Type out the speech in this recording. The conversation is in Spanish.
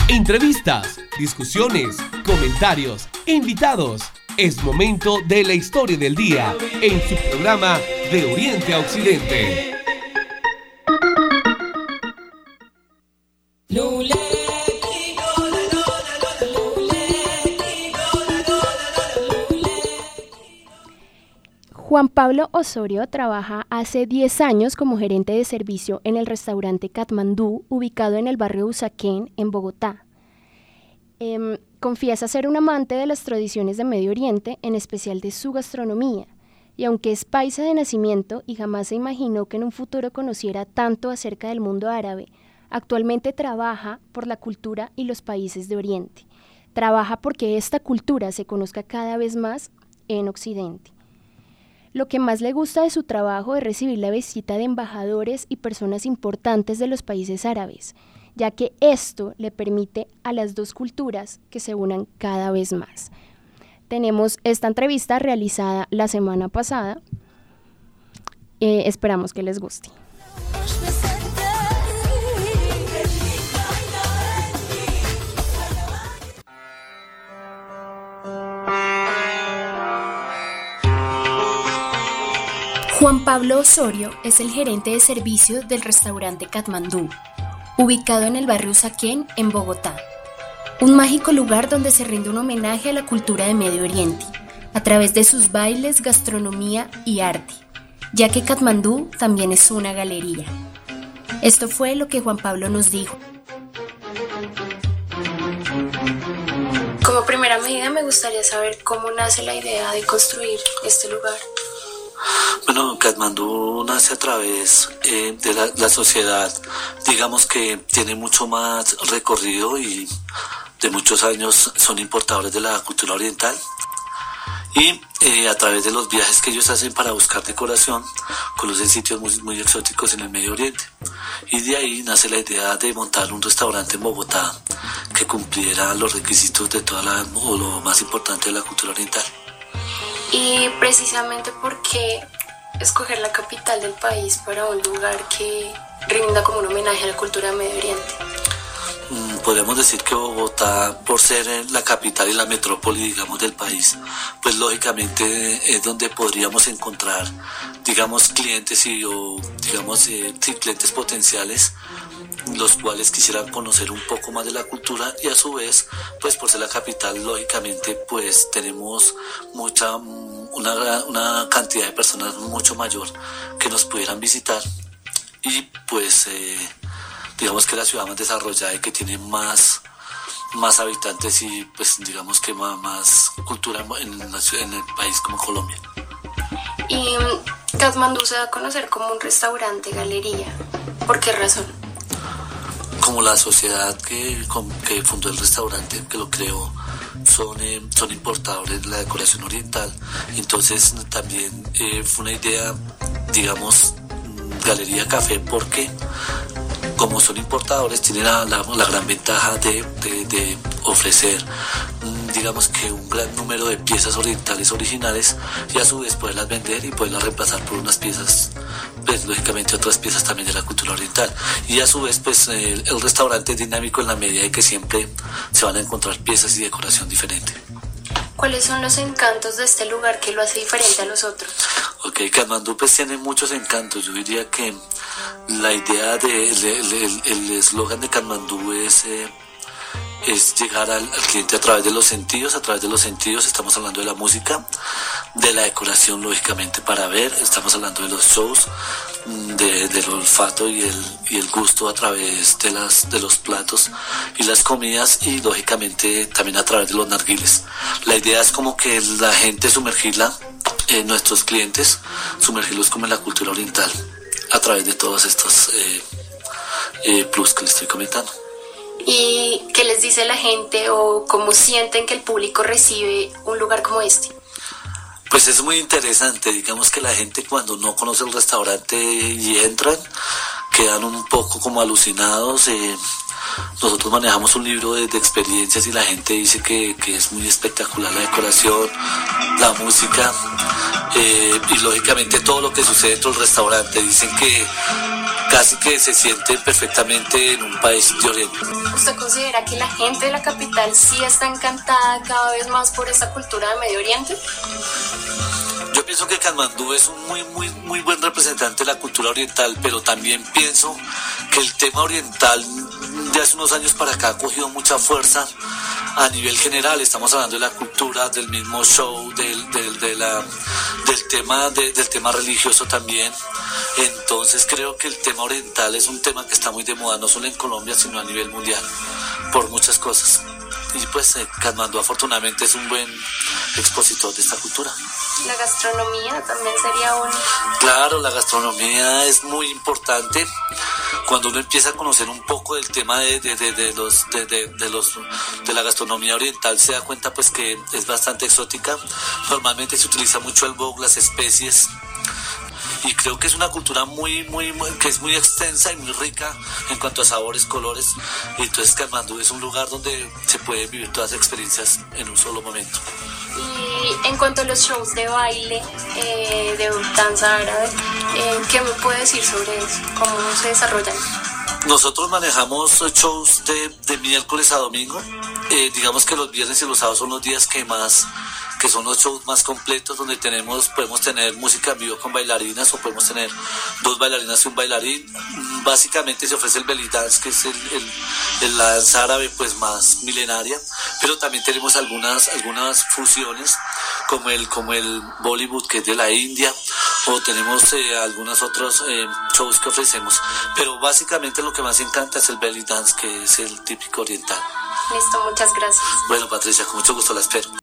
Entrevistas, discusiones, comentarios, invitados. Es momento de la historia del día en su programa De Oriente a Occidente. Juan Pablo Osorio trabaja hace 10 años como gerente de servicio en el restaurante Katmandú, ubicado en el barrio Usaquén, en Bogotá. Confiesa ser un amante de las tradiciones de Medio Oriente, en especial de su gastronomía, y aunque es paisa de nacimiento y jamás se imaginó que en un futuro conociera tanto acerca del mundo árabe, actualmente trabaja por la cultura y los países de Oriente. Trabaja porque esta cultura se conozca cada vez más en Occidente. Lo que más le gusta de su trabajo es recibir la visita de embajadores y personas importantes de los países árabes, ya que esto le permite a las dos culturas que se unan cada vez más. Tenemos esta entrevista realizada la semana pasada. Esperamos que les guste. Juan Pablo Osorio es el gerente de servicio del restaurante Katmandú, ubicado en el barrio Usaquén, en Bogotá. Un mágico lugar donde se rinde un homenaje a la cultura de Medio Oriente, a través de sus bailes, gastronomía y arte, ya que Katmandú también es una galería. Esto fue lo que Juan Pablo nos dijo. Como primera medida me gustaría saber cómo nace la idea de construir este lugar. Bueno, Katmandú nace a través de la sociedad, digamos que tiene mucho más recorrido y de muchos años son importadores de la cultura oriental y a través de los viajes que ellos hacen para buscar decoración, conocen sitios muy exóticos en el Medio Oriente y de ahí nace la idea de montar un restaurante en Bogotá que cumpliera los requisitos de o lo más importante de la cultura oriental. Y precisamente ¿por qué escoger la capital del país para un lugar que rinda como un homenaje a la cultura de Medio Oriente? Podríamos decir que Bogotá, por ser la capital y la metrópoli, digamos, del país, pues lógicamente es donde podríamos encontrar, digamos, clientes clientes potenciales, los cuales quisieran conocer un poco más de la cultura y a su vez, pues por ser la capital, lógicamente, pues tenemos una cantidad de personas mucho mayor que nos pudieran visitar y pues digamos que la ciudad más desarrollada y que tiene más habitantes y pues digamos que más cultura en el país como Colombia. Y Katmandú se da a conocer como un restaurante galería. ¿Por qué razón? Como la sociedad que fundó el restaurante, que lo creó, son importadores de la decoración oriental, entonces también fue una idea, digamos, galería café, porque como son importadores tienen la gran ventaja de ofrecer, digamos que un gran número de piezas orientales originales y a su vez poderlas vender y poderlas reemplazar por unas piezas, pues lógicamente otras piezas también de la cultura oriental, y a su vez pues el restaurante es dinámico en la medida de que siempre se van a encontrar piezas y decoración diferente. ¿Cuáles son los encantos de este lugar que lo hace diferente a los otros? Ok, Katmandú pues tiene muchos encantos. Yo diría que la idea el eslogan de Katmandú es llegar al cliente a través de los sentidos. A través de los sentidos estamos hablando de la música, de la decoración lógicamente para ver, estamos hablando de los shows, del olfato y el gusto a través de los platos y las comidas, y lógicamente también a través de los narguiles. La idea es como que la gente sumergirla, nuestros clientes, sumergirlos como en la cultura oriental a través de todos estos plus que les estoy comentando. ¿Y qué les dice la gente o cómo sienten que el público recibe un lugar como este? Pues es muy interesante, digamos que la gente cuando no conoce el restaurante y entran, quedan un poco como alucinados. Nosotros manejamos un libro de experiencias y la gente dice que es muy espectacular la decoración, la música y lógicamente todo lo que sucede dentro del restaurante. Dicen que casi que se sienten perfectamente en un país de Oriente. ¿Usted considera que la gente de la capital sí está encantada cada vez más por esta cultura de Medio Oriente? Yo pienso que Katmandú es un muy buen representante de la cultura oriental, pero también pienso que el tema oriental de hace unos años para acá ha cogido mucha fuerza a nivel general. Estamos hablando de la cultura, del mismo show, del tema religioso también. Entonces creo que el tema oriental es un tema que está muy de moda, no solo en Colombia, sino a nivel mundial, por muchas cosas. Y pues Katmandú afortunadamente es un buen expositor de esta cultura. La gastronomía también sería un... Claro, la gastronomía es muy importante. Cuando uno empieza a conocer un poco del tema de la gastronomía oriental, se da cuenta pues que es bastante exótica. Normalmente se utiliza mucho el bok, las especies, y creo que es una cultura que es muy extensa y muy rica en cuanto a sabores, colores. Y entonces Katmandú es un lugar donde se pueden vivir todas las experiencias en un solo momento. Y en cuanto a los shows de baile, de danza árabe, ¿qué me puede decir sobre eso? ¿Cómo se desarrollan? Nosotros manejamos shows de miércoles a domingo. Digamos que los viernes y los sábados son los días que son los shows más completos, donde podemos tener música en vivo con bailarinas, o podemos tener 2 bailarinas y un bailarín. Básicamente se ofrece el belly dance, que es la danza árabe pues más milenaria, pero también tenemos algunas fusiones como el Bollywood, que es de la India, o tenemos algunos otros shows que ofrecemos, pero básicamente lo que más encanta es el belly dance, que es el típico oriental. Listo, muchas gracias. Bueno, Patricia, con mucho gusto la espero.